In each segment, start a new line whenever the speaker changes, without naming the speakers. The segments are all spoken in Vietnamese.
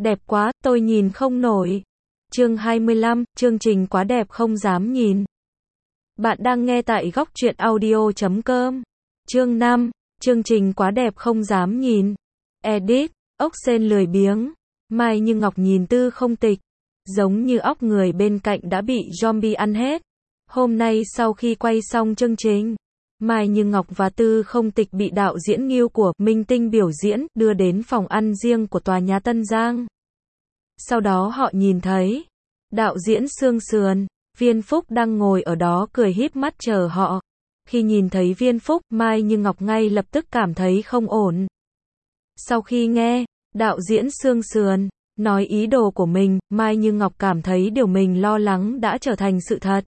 Đẹp quá, tôi nhìn không nổi. Chương 25, chương trình quá đẹp không dám nhìn. Bạn đang nghe tại góc truyện audio.com. Chương 5, chương trình quá đẹp không dám nhìn. Edit, ốc sên lười biếng. Mai Như Ngọc nhìn Tư Không Tịch, giống như óc người bên cạnh đã bị zombie ăn hết. Hôm nay sau khi quay xong chương trình, Mai Như Ngọc và Tư Không Tịch bị đạo diễn Ngưu của Minh Tinh biểu diễn đưa đến phòng ăn riêng của tòa nhà Tân Giang. Sau đó họ nhìn thấy đạo diễn Sương Sườn, Viên Phúc đang ngồi ở đó cười híp mắt chờ họ. Khi nhìn thấy Viên Phúc, Mai Như Ngọc ngay lập tức cảm thấy không ổn. Sau khi nghe đạo diễn Sương Sườn nói ý đồ của mình, Mai Như Ngọc cảm thấy điều mình lo lắng đã trở thành sự thật.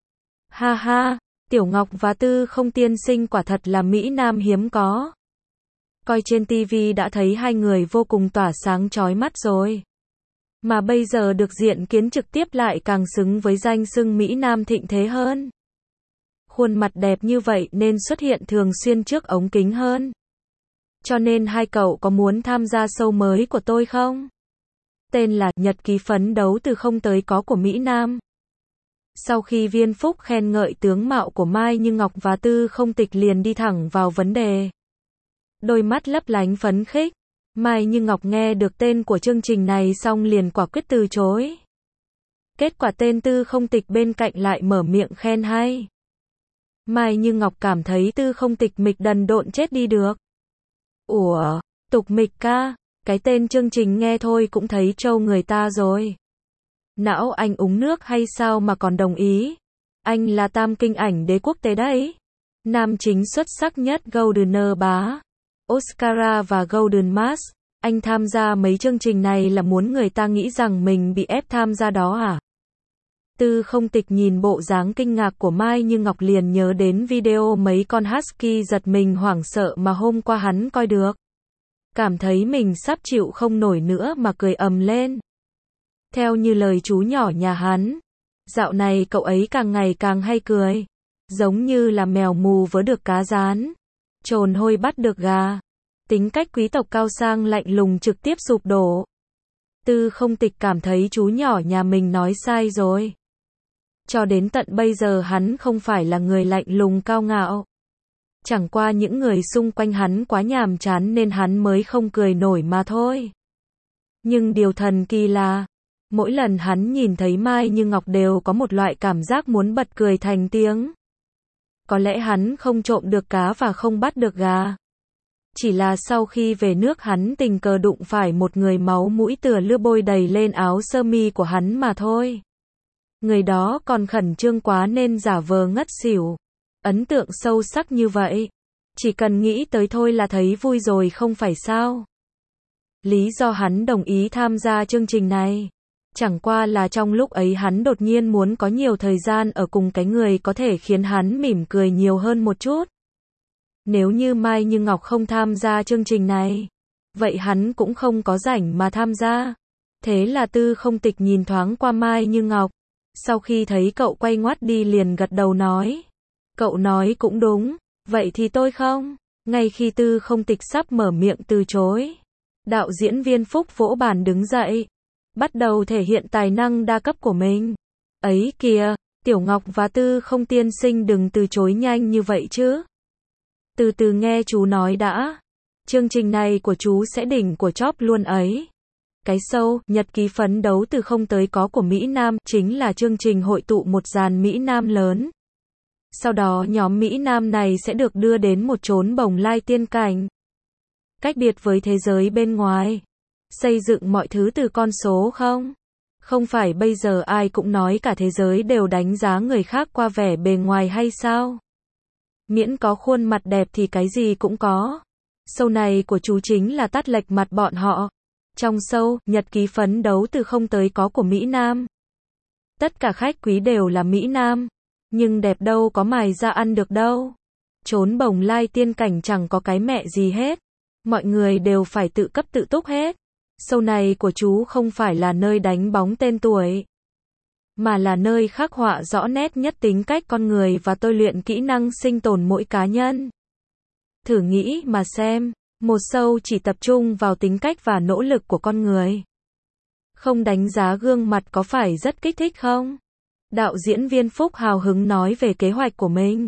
Ha ha, Tiểu Ngọc và Tư Không tiên sinh quả thật là Mỹ Nam hiếm có. Coi trên TV đã thấy hai người vô cùng tỏa sáng chói mắt rồi. Mà bây giờ được diện kiến trực tiếp lại càng xứng với danh xưng Mỹ Nam thịnh thế hơn. Khuôn mặt đẹp như vậy nên xuất hiện thường xuyên trước ống kính hơn. Cho nên hai cậu có muốn tham gia show mới của tôi không? Tên là Nhật ký phấn đấu từ không tới có của Mỹ Nam. Sau khi Viên Phúc khen ngợi tướng mạo của Mai Như Ngọc và Tư Không Tịch liền đi thẳng vào vấn đề. Đôi mắt lấp lánh phấn khích. Mai Như Ngọc nghe được tên của chương trình này xong liền quả quyết từ chối. Kết quả tên Tư Không Tịch bên cạnh lại mở miệng khen hay. Mai Như Ngọc cảm thấy Tư Không Tịch mịch đần độn chết đi được. Ủa, tục mịch ca, cái tên chương trình nghe thôi cũng thấy trâu người ta rồi. Não anh uống nước hay sao mà còn đồng ý? Anh là tam kinh ảnh đế quốc tế đấy. Nam chính xuất sắc nhất Golden Bá, Oscar và Golden Mask. Anh tham gia mấy chương trình này là muốn người ta nghĩ rằng mình bị ép tham gia đó à? Tư Không Tịch nhìn bộ dáng kinh ngạc của Mai Như Ngọc liền nhớ đến video mấy con husky giật mình hoảng sợ mà hôm qua hắn coi được. Cảm thấy mình sắp chịu không nổi nữa mà cười ầm lên. Theo như lời chú nhỏ nhà hắn, dạo này cậu ấy càng ngày càng hay cười. Giống như là mèo mù vớ được cá rán, trồn hôi bắt được gà. Tính cách quý tộc cao sang lạnh lùng trực tiếp sụp đổ. Tư Không Tịch cảm thấy chú nhỏ nhà mình nói sai rồi. Cho đến tận bây giờ hắn không phải là người lạnh lùng cao ngạo. Chẳng qua những người xung quanh hắn quá nhàm chán nên hắn mới không cười nổi mà thôi. Nhưng điều thần kỳ là, mỗi lần hắn nhìn thấy Mai Như Ngọc đều có một loại cảm giác muốn bật cười thành tiếng. Có lẽ hắn không trộm được cá và không bắt được gà. Chỉ là sau khi về nước hắn tình cờ đụng phải một người máu mũi tựa lưa bôi đầy lên áo sơ mi của hắn mà thôi. Người đó còn khẩn trương quá nên giả vờ ngất xỉu. Ấn tượng sâu sắc như vậy. Chỉ cần nghĩ tới thôi là thấy vui rồi không phải sao? Lý do hắn đồng ý tham gia chương trình này chẳng qua là trong lúc ấy hắn đột nhiên muốn có nhiều thời gian ở cùng cái người có thể khiến hắn mỉm cười nhiều hơn một chút. Nếu như Mai Như Ngọc không tham gia chương trình này, vậy hắn cũng không có rảnh mà tham gia. Thế là Tư Không Tịch nhìn thoáng qua Mai Như Ngọc. Sau khi thấy cậu quay ngoắt đi liền gật đầu nói. Cậu nói cũng đúng, vậy thì tôi không. Ngay khi Tư Không Tịch sắp mở miệng từ chối, đạo diễn Viên Phúc vỗ bàn đứng dậy, bắt đầu thể hiện tài năng đa cấp của mình. Ấy kìa, Tiểu Ngọc và Tư Không tiên sinh đừng từ chối nhanh như vậy chứ. Từ từ nghe chú nói đã. Chương trình này của chú sẽ đỉnh của chóp luôn ấy. Cái show Nhật ký phấn đấu từ không tới có của Mỹ Nam chính là chương trình hội tụ một dàn Mỹ Nam lớn. Sau đó nhóm Mỹ Nam này sẽ được đưa đến một chốn bồng lai tiên cảnh. Cách biệt với thế giới bên ngoài. Xây dựng mọi thứ từ con số không? Không phải bây giờ ai cũng nói cả thế giới đều đánh giá người khác qua vẻ bề ngoài hay sao? Miễn có khuôn mặt đẹp thì cái gì cũng có. Show này của chú chính là tát lệch mặt bọn họ. Trong show Nhật ký phấn đấu từ không tới có của Mỹ Nam. Tất cả khách quý đều là Mỹ Nam. Nhưng đẹp đâu có mài ra ăn được đâu. Chốn bồng lai tiên cảnh chẳng có cái mẹ gì hết. Mọi người đều phải tự cấp tự túc hết. Show này của chú không phải là nơi đánh bóng tên tuổi, mà là nơi khắc họa rõ nét nhất tính cách con người và tôi luyện kỹ năng sinh tồn mỗi cá nhân. Thử nghĩ mà xem, một show chỉ tập trung vào tính cách và nỗ lực của con người. Không đánh giá gương mặt có phải rất kích thích không? Đạo diễn Viên Phúc hào hứng nói về kế hoạch của mình.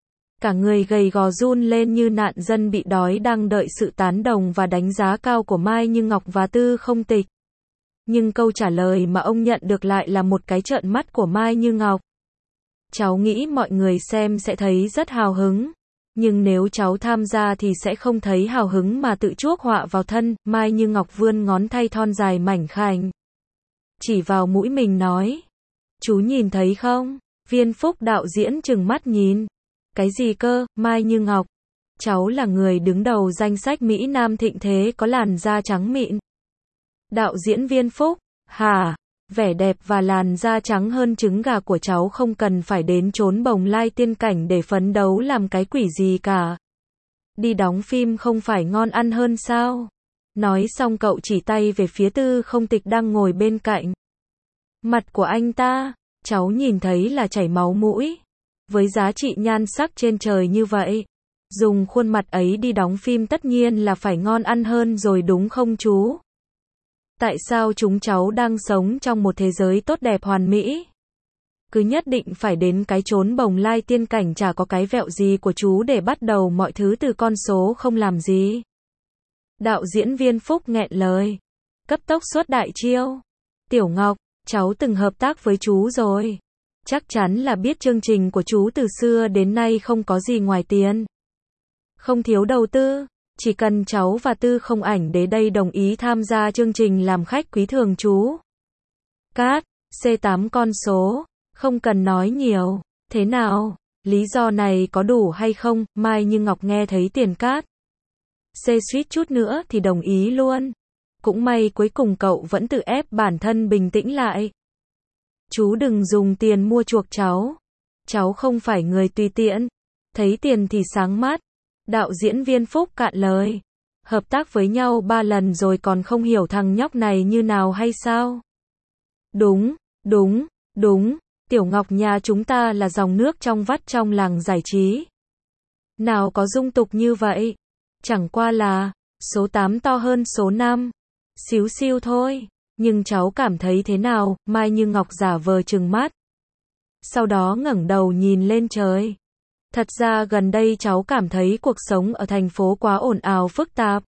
Cả người gầy gò run lên như nạn dân bị đói đang đợi sự tán đồng và đánh giá cao của Mai Như Ngọc và Tư Không Tịch. Nhưng câu trả lời mà ông nhận được lại là một cái trợn mắt của Mai Như Ngọc. Cháu nghĩ mọi người xem sẽ thấy rất hào hứng. Nhưng nếu cháu tham gia thì sẽ không thấy hào hứng mà tự chuốc họa vào thân. Mai Như Ngọc vươn ngón tay thon dài mảnh khảnh, chỉ vào mũi mình nói. Chú nhìn thấy không? Viên Phúc đạo diễn trừng mắt nhìn. Cái gì cơ, Mai Như Ngọc? Cháu là người đứng đầu danh sách Mỹ Nam thịnh thế có làn da trắng mịn. Đạo diễn Viên Phúc, hả? Vẻ đẹp và làn da trắng hơn trứng gà của cháu không cần phải đến chốn bồng lai tiên cảnh để phấn đấu làm cái quỷ gì cả. Đi đóng phim không phải ngon ăn hơn sao? Nói xong cậu chỉ tay về phía Tư Không Tịch đang ngồi bên cạnh. Mặt của anh ta, cháu nhìn thấy là chảy máu mũi. Với giá trị nhan sắc trên trời như vậy, dùng khuôn mặt ấy đi đóng phim tất nhiên là phải ngon ăn hơn rồi đúng không chú? Tại sao chúng cháu đang sống trong một thế giới tốt đẹp hoàn mỹ? Cứ nhất định phải đến cái chốn bồng lai tiên cảnh chả có cái vẹo gì của chú để bắt đầu mọi thứ từ con số không làm gì. Đạo diễn Viên Phúc nghẹn lời. Cấp tốc xuất đại chiêu. Tiểu Ngọc, cháu từng hợp tác với chú rồi. Chắc chắn là biết chương trình của chú từ xưa đến nay không có gì ngoài tiền. Không thiếu đầu tư. Chỉ cần cháu và Tư Không Ảnh đến đây đồng ý tham gia chương trình làm khách quý thường chú. Cát, C8 con số, không cần nói nhiều. Thế nào? Lý do này có đủ hay không? Mai Như Ngọc nghe thấy tiền cát C suýt chút nữa thì đồng ý luôn. Cũng may cuối cùng cậu vẫn tự ép bản thân bình tĩnh lại. Chú đừng dùng tiền mua chuộc cháu. Cháu không phải người tùy tiện. Thấy tiền thì sáng mắt. Đạo diễn Viên Phúc cạn lời. Hợp tác với nhau 3 lần rồi còn không hiểu thằng nhóc này như nào hay sao? Đúng. Tiểu Ngọc nhà chúng ta là dòng nước trong vắt trong làng giải trí. Nào có dung tục như vậy. Chẳng qua là, số 8 to hơn số 5. Xíu xiu thôi. Nhưng cháu cảm thấy thế nào? Mai Như Ngọc giả vờ trừng mắt. Sau đó ngẩng đầu nhìn lên trời. Thật ra gần đây cháu cảm thấy cuộc sống ở thành phố quá ồn ào phức tạp.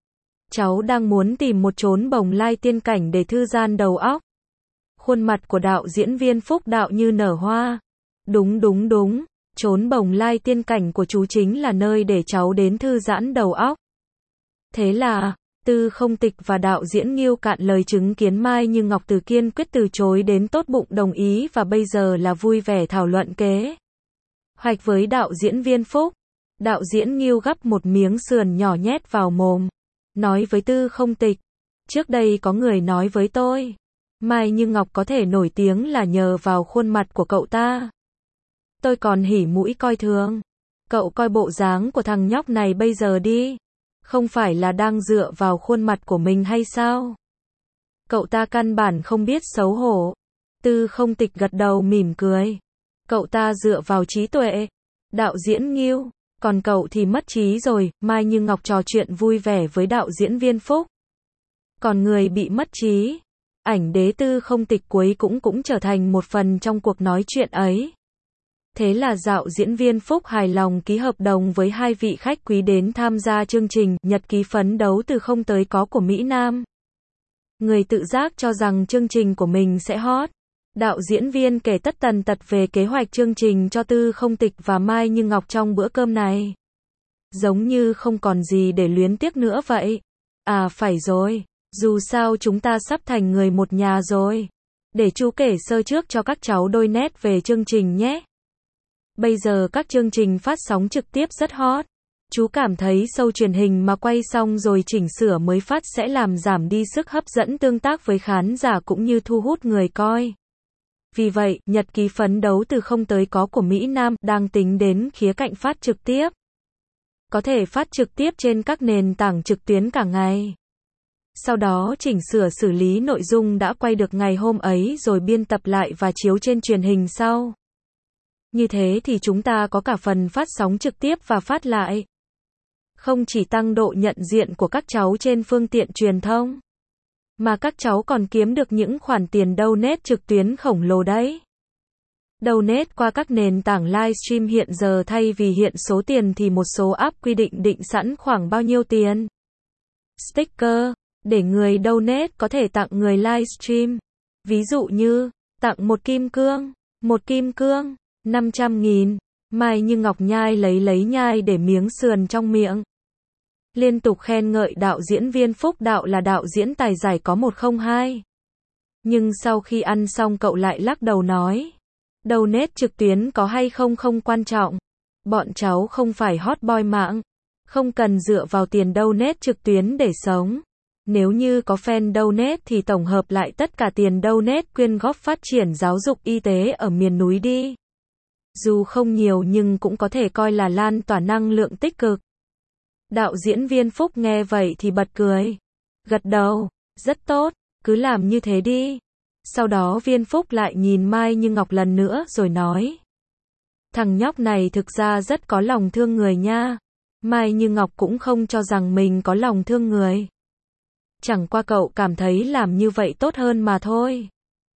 Cháu đang muốn tìm một chốn bồng lai tiên cảnh để thư giãn đầu óc. Khuôn mặt của đạo diễn Viên Phúc đạo như nở hoa. Đúng. Chốn bồng lai tiên cảnh của chú chính là nơi để cháu đến thư giãn đầu óc. Thế là, Tư Không Tịch và đạo diễn Ngưu cạn lời chứng kiến Mai Như Ngọc từ kiên quyết từ chối đến tốt bụng đồng ý và bây giờ là vui vẻ thảo luận kế hoạch với đạo diễn Viên Phúc. Đạo diễn Ngưu gắp một miếng sườn nhỏ nhét vào mồm. Nói với Tư Không Tịch. Trước đây có người nói với tôi. Mai Như Ngọc có thể nổi tiếng là nhờ vào khuôn mặt của cậu ta. Tôi còn hỉ mũi coi thường. Cậu coi bộ dáng của thằng nhóc này bây giờ đi. Không phải là đang dựa vào khuôn mặt của mình hay sao? Cậu ta căn bản không biết xấu hổ. Tư Không Tịch gật đầu mỉm cười. Cậu ta dựa vào trí tuệ. Đạo diễn Ngưu, còn cậu thì mất trí rồi. Mai Như Ngọc trò chuyện vui vẻ với đạo diễn Viên Phúc. Còn người bị mất trí, ảnh đế Tư Không Tịch cuối cũng trở thành một phần trong cuộc nói chuyện ấy. Thế là đạo diễn Viên Phúc hài lòng ký hợp đồng với 2 vị khách quý đến tham gia chương trình Nhật ký phấn đấu từ không tới có của Mỹ Nam. Người tự giác cho rằng chương trình của mình sẽ hot. Đạo diễn Viên kể tất tần tật về kế hoạch chương trình cho Tư Không Tịch và Mai Như Ngọc trong bữa cơm này. Giống như không còn gì để luyến tiếc nữa vậy. À phải rồi, dù sao chúng ta sắp thành người một nhà rồi. Để chú kể sơ trước cho các cháu đôi nét về chương trình nhé. Bây giờ các chương trình phát sóng trực tiếp rất hot. Chú cảm thấy show truyền hình mà quay xong rồi chỉnh sửa mới phát sẽ làm giảm đi sức hấp dẫn tương tác với khán giả cũng như thu hút người coi. Vì vậy, Nhật ký phấn đấu từ không tới có của Mỹ Nam đang tính đến khía cạnh phát trực tiếp. Có thể phát trực tiếp trên các nền tảng trực tuyến cả ngày. Sau đó chỉnh sửa xử lý nội dung đã quay được ngày hôm ấy rồi biên tập lại và chiếu trên truyền hình sau. Như thế thì chúng ta có cả phần phát sóng trực tiếp và phát lại. Không chỉ tăng độ nhận diện của các cháu trên phương tiện truyền thông, Mà các cháu còn kiếm được những khoản tiền donate trực tuyến khổng lồ đấy. Donate qua các nền tảng livestream hiện giờ thay vì hiện số tiền thì một số app quy định sẵn khoảng bao nhiêu tiền. Sticker, để người donate có thể tặng người livestream. Ví dụ như, tặng một kim cương, 500.000. Mai Như Ngọc nhai lấy nhai để miếng sườn trong miệng. Liên tục khen ngợi đạo diễn Viên Phúc Đạo là đạo diễn tài giỏi có 102. Nhưng sau khi ăn xong cậu lại lắc đầu nói, donate trực tuyến có hay không không quan trọng. Bọn cháu không phải hot boy mạng, không cần dựa vào tiền donate trực tuyến để sống. Nếu như có fan donate thì tổng hợp lại tất cả tiền donate quyên góp phát triển giáo dục y tế ở miền núi đi. Dù không nhiều nhưng cũng có thể coi là lan tỏa năng lượng tích cực. Đạo diễn Viên Phúc nghe vậy thì bật cười. Gật đầu, rất tốt, cứ làm như thế đi. Sau đó Viên Phúc lại nhìn Mai Như Ngọc lần nữa rồi nói. Thằng nhóc này thực ra rất có lòng thương người nha. Mai Như Ngọc cũng không cho rằng mình có lòng thương người. Chẳng qua cậu cảm thấy làm như vậy tốt hơn mà thôi.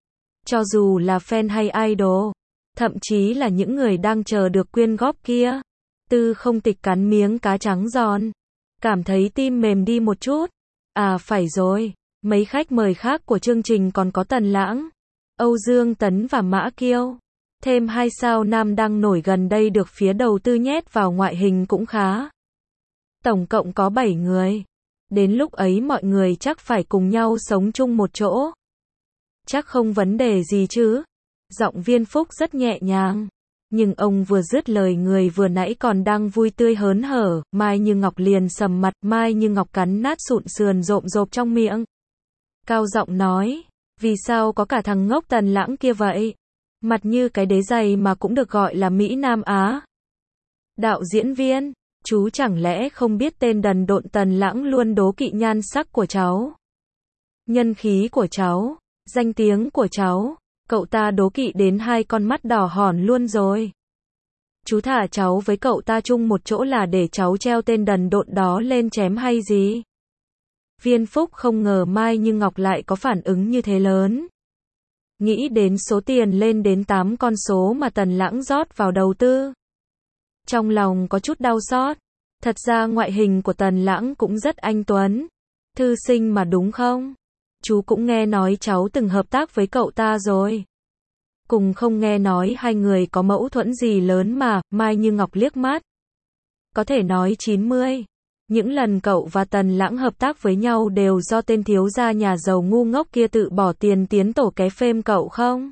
Cho dù là fan hay idol, thậm chí là những người đang chờ được quyên góp kia. Tư Không Tịch cắn miếng cá trắng giòn. Cảm thấy tim mềm đi một chút. À phải rồi, mấy khách mời khác của chương trình còn có Tần Lãng, Âu Dương Tấn và Mã Kiêu. Thêm 2 sao nam đang nổi gần đây được phía đầu tư nhét vào ngoại hình cũng khá. Tổng cộng có 7 người. Đến lúc ấy mọi người chắc phải cùng nhau sống chung một chỗ. Chắc không vấn đề gì chứ. Giọng Viên Phúc rất nhẹ nhàng. Nhưng ông vừa dứt lời người vừa nãy còn đang vui tươi hớn hở, Mai Như Ngọc liền sầm mặt, Mai Như Ngọc cắn nát sụn sườn rộm rộp trong miệng. Cao giọng nói, vì sao có cả thằng ngốc Tần Lãng kia vậy? Mặt như cái đế giày mà cũng được gọi là Mỹ Nam Á. Đạo diễn Viên, chú chẳng lẽ không biết tên đần độn Tần Lãng luôn đố kỵ nhan sắc của cháu? Nhân khí của cháu, danh tiếng của cháu. Cậu ta đố kỵ đến 2 con mắt đỏ hòn luôn rồi. Chú thả cháu với cậu ta chung một chỗ là để cháu treo tên đần độn đó lên chém hay gì? Viên Phúc không ngờ Mai Như Ngọc lại có phản ứng như thế lớn. Nghĩ đến số tiền lên đến 8 con số mà Tần Lãng rót vào đầu tư. Trong lòng có chút đau xót. Thật ra ngoại hình của Tần Lãng cũng rất anh tuấn. Thư sinh mà đúng không? Chú cũng nghe nói cháu từng hợp tác với cậu ta rồi. Cùng không nghe nói hai người có mâu thuẫn gì lớn mà, Mai Như Ngọc liếc mắt. Có thể nói 90. Những lần cậu và Tần Lãng hợp tác với nhau đều do tên thiếu gia nhà giàu ngu ngốc kia tự bỏ tiền tiến tổ ké phêm cậu không?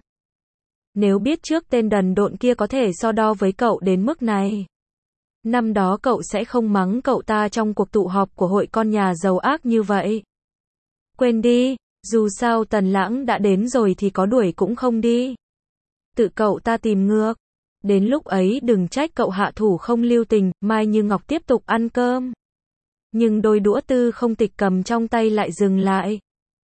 Nếu biết trước tên đần độn kia có thể so đo với cậu đến mức này. Năm đó cậu sẽ không mắng cậu ta trong cuộc tụ họp của hội con nhà giàu ác như vậy. Quên đi, dù sao Tần Lãng đã đến rồi thì có đuổi cũng không đi. Tự cậu ta tìm ngược. Đến lúc ấy đừng trách cậu hạ thủ không lưu tình, Mai Như Ngọc tiếp tục ăn cơm. Nhưng đôi đũa Tư Không Tịch cầm trong tay lại dừng lại.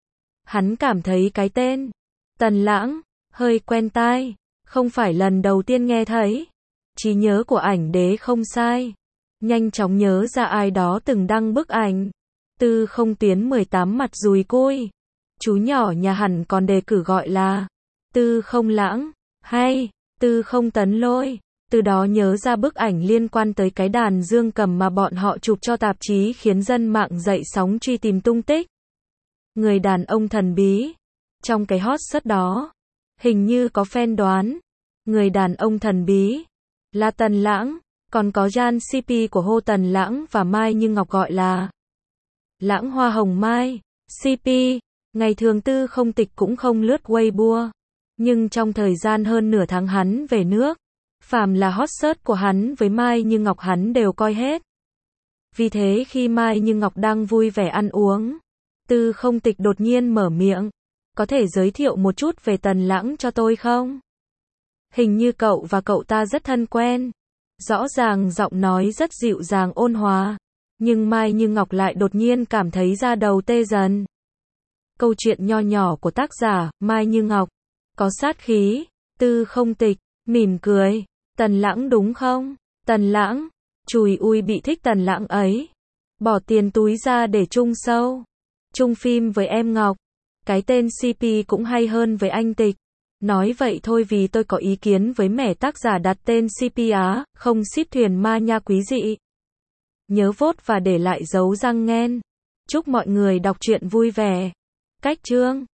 Hắn cảm thấy cái tên Tần Lãng hơi quen tai, không phải lần đầu tiên nghe thấy. Trí nhớ của ảnh đế không sai. Nhanh chóng nhớ ra ai đó từng đăng bức ảnh. Tư Không Tuyến 18 mặt dùi côi. Chú nhỏ nhà hẳn còn đề cử gọi là Tư Không Lãng, hay Tư Không Tấn Lôi. Từ đó nhớ ra bức ảnh liên quan tới cái đàn dương cầm mà bọn họ chụp cho tạp chí khiến dân mạng dậy sóng truy tìm tung tích. Người đàn ông thần bí. Trong cái hot search đó, hình như có fan đoán, người đàn ông thần bí là Tần Lãng, còn có Jan CP của Hồ Tần Lãng và Mai Như Ngọc gọi là Lãng Hoa Hồng Mai, CP. Ngày thường Tư Không Tịch cũng không lướt Weibo, nhưng trong thời gian hơn nửa tháng hắn về nước, phàm là hot search của hắn với Mai Như Ngọc hắn đều coi hết. Vì thế khi Mai Như Ngọc đang vui vẻ ăn uống, Tư Không Tịch đột nhiên mở miệng, có thể giới thiệu một chút về Tần Lãng cho tôi không? Hình như cậu và cậu ta rất thân quen. Rõ ràng giọng nói rất dịu dàng ôn hòa, nhưng Mai Như Ngọc lại đột nhiên cảm thấy da đầu tê dần. Câu chuyện nho nhỏ của tác giả, Mai Như Ngọc, có sát khí. Tư Không Tịch, mỉm cười, Tần Lãng đúng không? Tần Lãng, chùi ui bị thích Tần Lãng ấy. Bỏ tiền túi ra để chung show, chung phim với em Ngọc. Cái tên CP cũng hay hơn với anh Tịch. Nói vậy thôi vì tôi có ý kiến với mẻ tác giả đặt tên CP Á, không ship thuyền ma nha quý dị. Nhớ vote và để lại dấu răng nghen. Chúc mọi người đọc truyện vui vẻ. Cách chương